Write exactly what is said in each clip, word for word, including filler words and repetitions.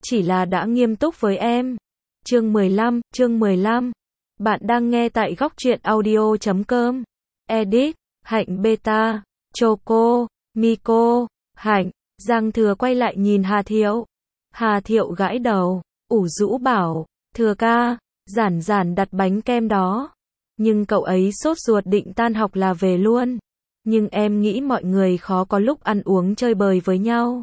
chỉ là đã nghiêm túc với em. Chương mười lăm, chương mười lăm. Bạn đang nghe tại góc truyện audio chấm com. Edit, Hạnh Beta, Choco, Miko, Hạnh. Giang Thừa quay lại nhìn Hà Thiệu. Hà Thiệu gãi đầu, ủ rũ bảo, Thừa ca, Giản Giản đặt bánh kem đó. Nhưng cậu ấy sốt ruột định tan học là về luôn. Nhưng em nghĩ mọi người khó có lúc ăn uống chơi bời với nhau.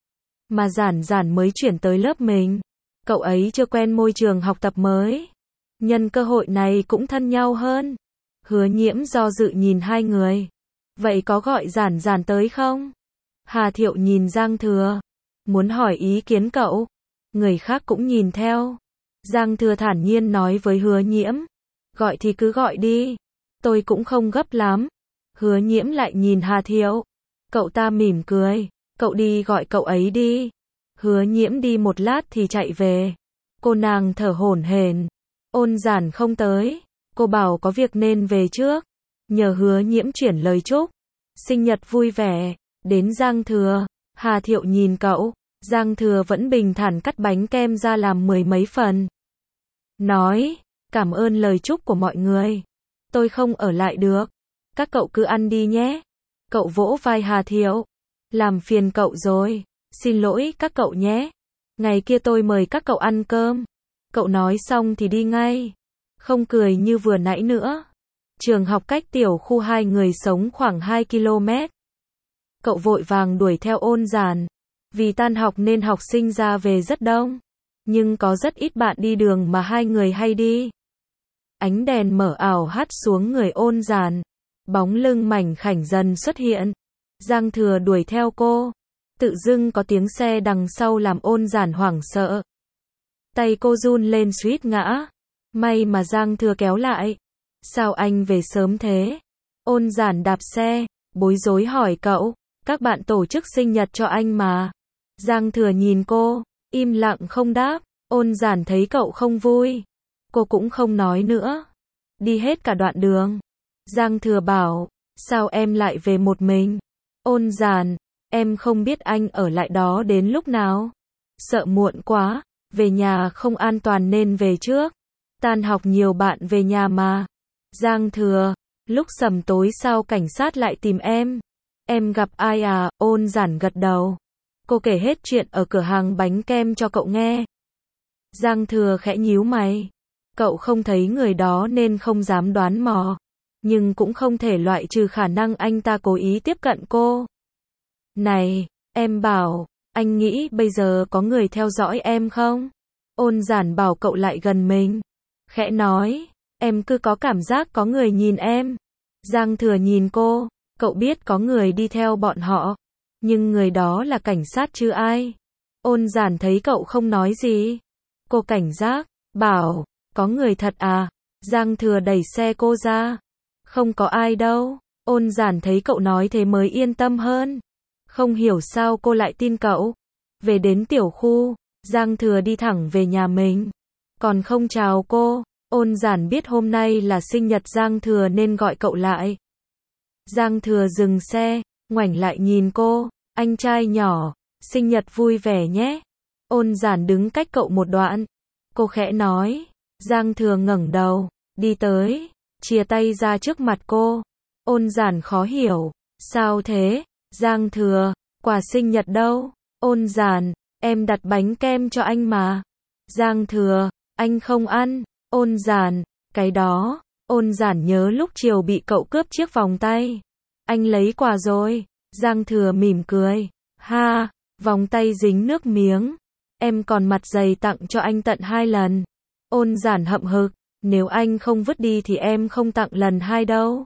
Mà Giản Giản mới chuyển tới lớp mình. Cậu ấy chưa quen môi trường học tập mới. Nhân cơ hội này cũng thân nhau hơn. Hứa Nhiễm do dự nhìn hai người. Vậy có gọi Giản Giản tới không? Hà Thiệu nhìn Giang Thừa. Muốn hỏi ý kiến cậu. Người khác cũng nhìn theo. Giang Thừa thản nhiên nói với Hứa Nhiễm. Gọi thì cứ gọi đi. Tôi cũng không gấp lắm. Hứa Nhiễm lại nhìn Hà Thiệu. Cậu ta mỉm cười. Cậu đi gọi cậu ấy đi. Hứa Nhiễm đi một lát thì chạy về. Cô nàng thở hổn hển. Ôn Giản không tới. Cô bảo có việc nên về trước. Nhờ Hứa Nhiễm chuyển lời chúc. Sinh nhật vui vẻ. Đến Giang Thừa. Hà Thiệu nhìn cậu. Giang Thừa vẫn bình thản cắt bánh kem ra làm mười mấy phần. Nói. Cảm ơn lời chúc của mọi người. Tôi không ở lại được. Các cậu cứ ăn đi nhé. Cậu vỗ vai Hà Thiệu. Làm phiền cậu rồi. Xin lỗi các cậu nhé. Ngày kia tôi mời các cậu ăn cơm. Cậu nói xong thì đi ngay. Không cười như vừa nãy nữa. Trường học cách tiểu khu hai người sống khoảng hai ki lô mét. Cậu vội vàng đuổi theo Ôn Giản. Vì tan học nên học sinh ra về rất đông. Nhưng có rất ít bạn đi đường mà hai người hay đi. Ánh đèn mở ảo hắt xuống người Ôn Giản. Bóng lưng mảnh khảnh dần xuất hiện. Giang Thừa đuổi theo cô. Tự dưng có tiếng xe đằng sau làm Ôn Giản hoảng sợ. Tay cô run lên suýt ngã. May mà Giang Thừa kéo lại. Sao anh về sớm thế? Ôn Giản đạp xe, bối rối hỏi cậu. Các bạn tổ chức sinh nhật cho anh mà. Giang Thừa nhìn cô, im lặng không đáp. Ôn Giản thấy cậu không vui. Cô cũng không nói nữa. Đi hết cả đoạn đường. Giang Thừa bảo, sao em lại về một mình? Ôn Giản, em không biết anh ở lại đó đến lúc nào. Sợ muộn quá, về nhà không an toàn nên về trước. Tan học nhiều bạn về nhà mà. Giang Thừa, lúc sầm tối sao cảnh sát lại tìm em? Em gặp ai à? Ôn Giản gật đầu. Cô kể hết chuyện ở cửa hàng bánh kem cho cậu nghe. Giang Thừa khẽ nhíu mày. Cậu không thấy người đó nên không dám đoán mò. Nhưng cũng không thể loại trừ khả năng anh ta cố ý tiếp cận cô. Này, em bảo, anh nghĩ bây giờ có người theo dõi em không? Ôn Giản bảo cậu lại gần mình. Khẽ nói, em cứ có cảm giác có người nhìn em. Giang Thừa nhìn cô, cậu biết có người đi theo bọn họ. Nhưng người đó là cảnh sát chứ ai? Ôn Giản thấy cậu không nói gì. Cô cảnh giác, bảo, có người thật à? Giang Thừa đẩy xe cô ra. Không có ai đâu. Ôn Giản thấy cậu nói thế mới yên tâm hơn. Không hiểu sao cô lại tin cậu. Về đến tiểu khu, Giang Thừa đi thẳng về nhà mình. Còn không chào cô. Ôn Giản biết hôm nay là sinh nhật Giang Thừa nên gọi cậu lại. Giang Thừa dừng xe, ngoảnh lại nhìn cô. Anh trai nhỏ, sinh nhật vui vẻ nhé. Ôn Giản đứng cách cậu một đoạn. Cô khẽ nói. Giang Thừa ngẩng đầu, đi tới, chia tay ra trước mặt cô. Ôn Giản khó hiểu. Sao thế? Giang Thừa, quà sinh nhật đâu? Ôn Giản, em đặt bánh kem cho anh mà. Giang Thừa, anh không ăn. Ôn Giản, cái đó. Ôn Giản nhớ lúc chiều bị cậu cướp chiếc vòng tay. Anh lấy quà rồi. Giang Thừa mỉm cười. Ha, vòng tay dính nước miếng. Em còn mặt dày tặng cho anh tận hai lần. Ôn Giản hậm hực. Nếu anh không vứt đi thì em không tặng lần hai đâu.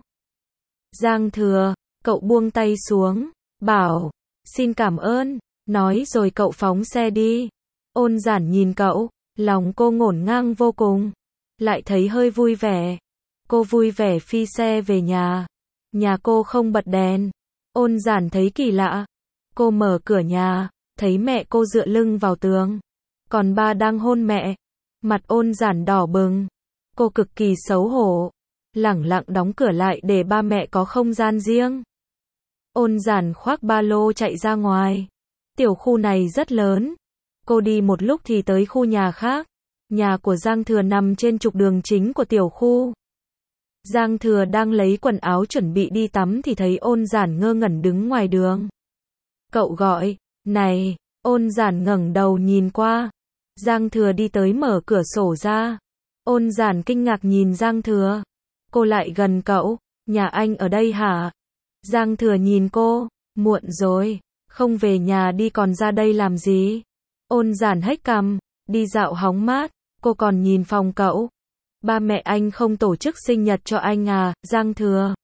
Giang Thừa, cậu buông tay xuống. Bảo, xin cảm ơn. Nói rồi cậu phóng xe đi. Ôn Giản nhìn cậu. Lòng cô ngổn ngang vô cùng. Lại thấy hơi vui vẻ. Cô vui vẻ phi xe về nhà. Nhà cô không bật đèn. Ôn Giản thấy kỳ lạ. Cô mở cửa nhà, thấy mẹ cô dựa lưng vào tường. Còn ba đang hôn mẹ. Mặt Ôn Giản đỏ bừng. Cô cực kỳ xấu hổ. Lẳng lặng đóng cửa lại để ba mẹ có không gian riêng. Ôn Giản khoác ba lô chạy ra ngoài. Tiểu khu này rất lớn. Cô đi một lúc thì tới khu nhà khác. Nhà của Giang Thừa nằm trên trục đường chính của tiểu khu. Giang Thừa đang lấy quần áo chuẩn bị đi tắm thì thấy Ôn Giản ngơ ngẩn đứng ngoài đường. Cậu gọi, này, Ôn Giản ngẩng đầu nhìn qua. Giang Thừa đi tới mở cửa sổ ra. Ôn Giản kinh ngạc nhìn Giang Thừa. Cô lại gần cậu, nhà anh ở đây hả? Giang Thừa nhìn cô, muộn rồi, không về nhà đi còn ra đây làm gì? Ôn Giản hếch cằm, đi dạo hóng mát, cô còn nhìn phòng cậu. Ba mẹ anh không tổ chức sinh nhật cho anh à, Giang Thừa.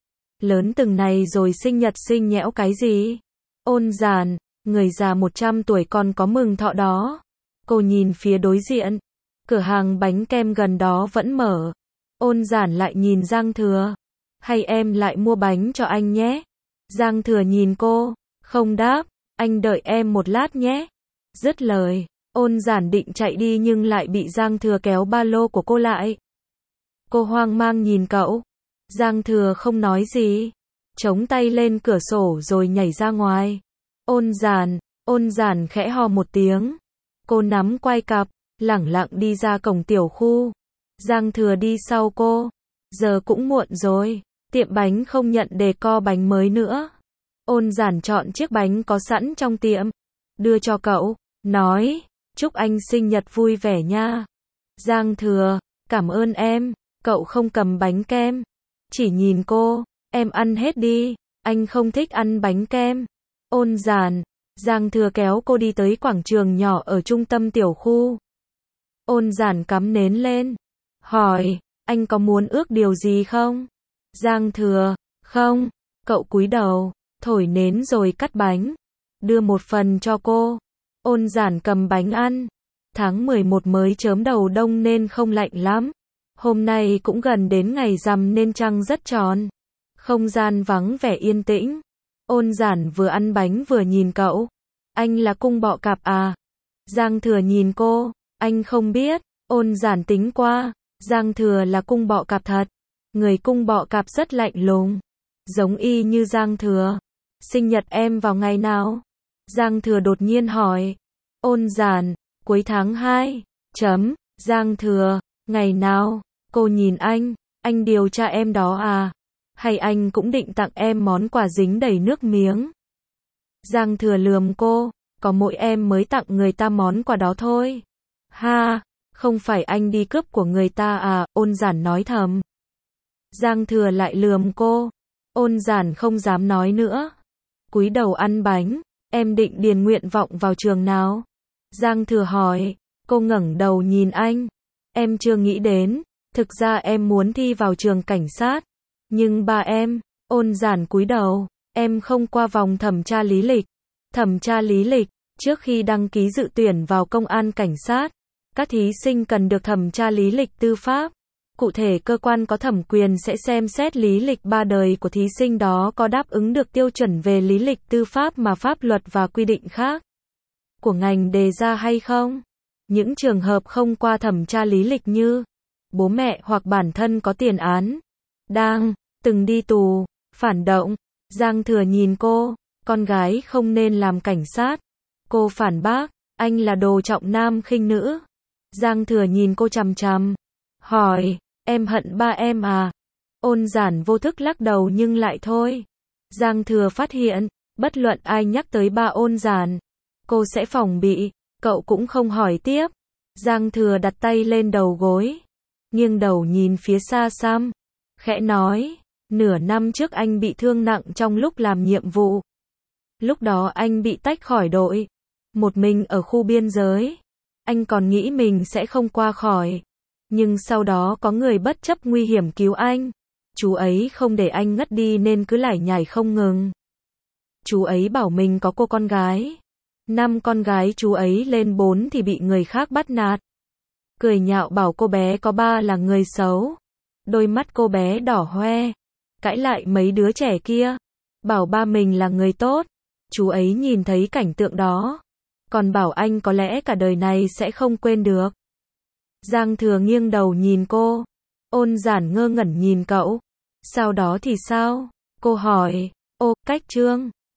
Lớn từng này rồi sinh nhật sinh nhẽo cái gì? Ôn Giản, người già một trăm tuổi còn có mừng thọ đó. Cô nhìn phía đối diện, cửa hàng bánh kem gần đó vẫn mở. Ôn Giản lại nhìn Giang Thừa. Hay em lại mua bánh cho anh nhé? Giang Thừa nhìn cô, không đáp, anh đợi em một lát nhé. Dứt lời, Ôn Giản định chạy đi nhưng lại bị Giang Thừa kéo ba lô của cô lại. Cô hoang mang nhìn cậu. Giang Thừa không nói gì, chống tay lên cửa sổ rồi nhảy ra ngoài. Ôn Giản, Ôn Giản khẽ hò một tiếng. Cô nắm quai cặp, lẳng lặng đi ra cổng tiểu khu. Giang Thừa đi sau cô. Giờ cũng muộn rồi, tiệm bánh không nhận decor bánh mới nữa. Ôn Giản chọn chiếc bánh có sẵn trong tiệm, đưa cho cậu, nói, chúc anh sinh nhật vui vẻ nha. Giang Thừa, cảm ơn em. Cậu không cầm bánh kem, chỉ nhìn cô, em ăn hết đi, anh không thích ăn bánh kem. Ôn Giản, Giang Thừa kéo cô đi tới quảng trường nhỏ ở trung tâm tiểu khu. Ôn Giản cắm nến lên, hỏi, anh có muốn ước điều gì không? Giang Thừa, không. Cậu cúi đầu, thổi nến rồi cắt bánh, đưa một phần cho cô. Ôn Giản cầm bánh ăn. Tháng mười một mới chớm đầu đông nên không lạnh lắm. Hôm nay cũng gần đến ngày rằm nên trăng rất tròn. Không gian vắng vẻ yên tĩnh. Ôn Giản vừa ăn bánh vừa nhìn cậu. Anh là cung bọ cạp à? Giang Thừa nhìn cô, anh không biết. Ôn Giản tính qua, Giang Thừa là cung bọ cạp thật. Người cung bọ cạp rất lạnh lùng, giống y như Giang Thừa. Sinh nhật em vào ngày nào? Giang Thừa đột nhiên hỏi. Ôn Giản, cuối tháng hai. Chấm. Giang Thừa, ngày nào? Cô nhìn anh, anh điều tra em đó à? Hay anh cũng định tặng em món quà dính đầy nước miếng? Giang Thừa lườm cô, có mỗi em mới tặng người ta món quà đó thôi. Ha, không phải anh đi cướp của người ta à? Ôn Giản nói thầm. Giang Thừa lại lườm cô. Ôn Giản không dám nói nữa. Cúi đầu ăn bánh. Em định điền nguyện vọng vào trường nào? Giang Thừa hỏi. Cô ngẩng đầu nhìn anh. Em chưa nghĩ đến. Thực ra em muốn thi vào trường cảnh sát. Nhưng ba em. Ôn Giản cúi đầu. Em không qua vòng thẩm tra lý lịch. Thẩm tra lý lịch. Trước khi đăng ký dự tuyển vào công an cảnh sát, các thí sinh cần được thẩm tra lý lịch tư pháp. Cụ thể cơ quan có thẩm quyền sẽ xem xét lý lịch ba đời của thí sinh đó có đáp ứng được tiêu chuẩn về lý lịch tư pháp mà pháp luật và quy định khác của ngành đề ra hay không. Những trường hợp không qua thẩm tra lý lịch như bố mẹ hoặc bản thân có tiền án, đang, từng đi tù, phản động. Giang Thừa nhìn cô, con gái không nên làm cảnh sát. Cô phản bác, anh là đồ trọng nam khinh nữ. Giang Thừa nhìn cô chằm chằm, hỏi, em hận ba em à? Ôn Giản vô thức lắc đầu nhưng lại thôi. Giang Thừa phát hiện, bất luận ai nhắc tới ba Ôn Giản, cô sẽ phòng bị, cậu cũng không hỏi tiếp. Giang Thừa đặt tay lên đầu gối, nghiêng đầu nhìn phía xa xăm, khẽ nói, nửa năm trước anh bị thương nặng trong lúc làm nhiệm vụ. Lúc đó anh bị tách khỏi đội, một mình ở khu biên giới. Anh còn nghĩ mình sẽ không qua khỏi. Nhưng sau đó có người bất chấp nguy hiểm cứu anh. Chú ấy không để anh ngất đi nên cứ lải nhải không ngừng. Chú ấy bảo mình có cô con gái. Năm con gái chú ấy lên bốn thì bị người khác bắt nạt. Cười nhạo bảo cô bé có ba là người xấu. Đôi mắt cô bé đỏ hoe. Cãi lại mấy đứa trẻ kia. Bảo ba mình là người tốt. Chú ấy nhìn thấy cảnh tượng đó. Còn bảo anh có lẽ cả đời này sẽ không quên được. Giang Thừa nghiêng đầu nhìn cô. Ôn Giản ngơ ngẩn nhìn cậu. Sau đó thì sao? Cô hỏi. Ô, cách trương.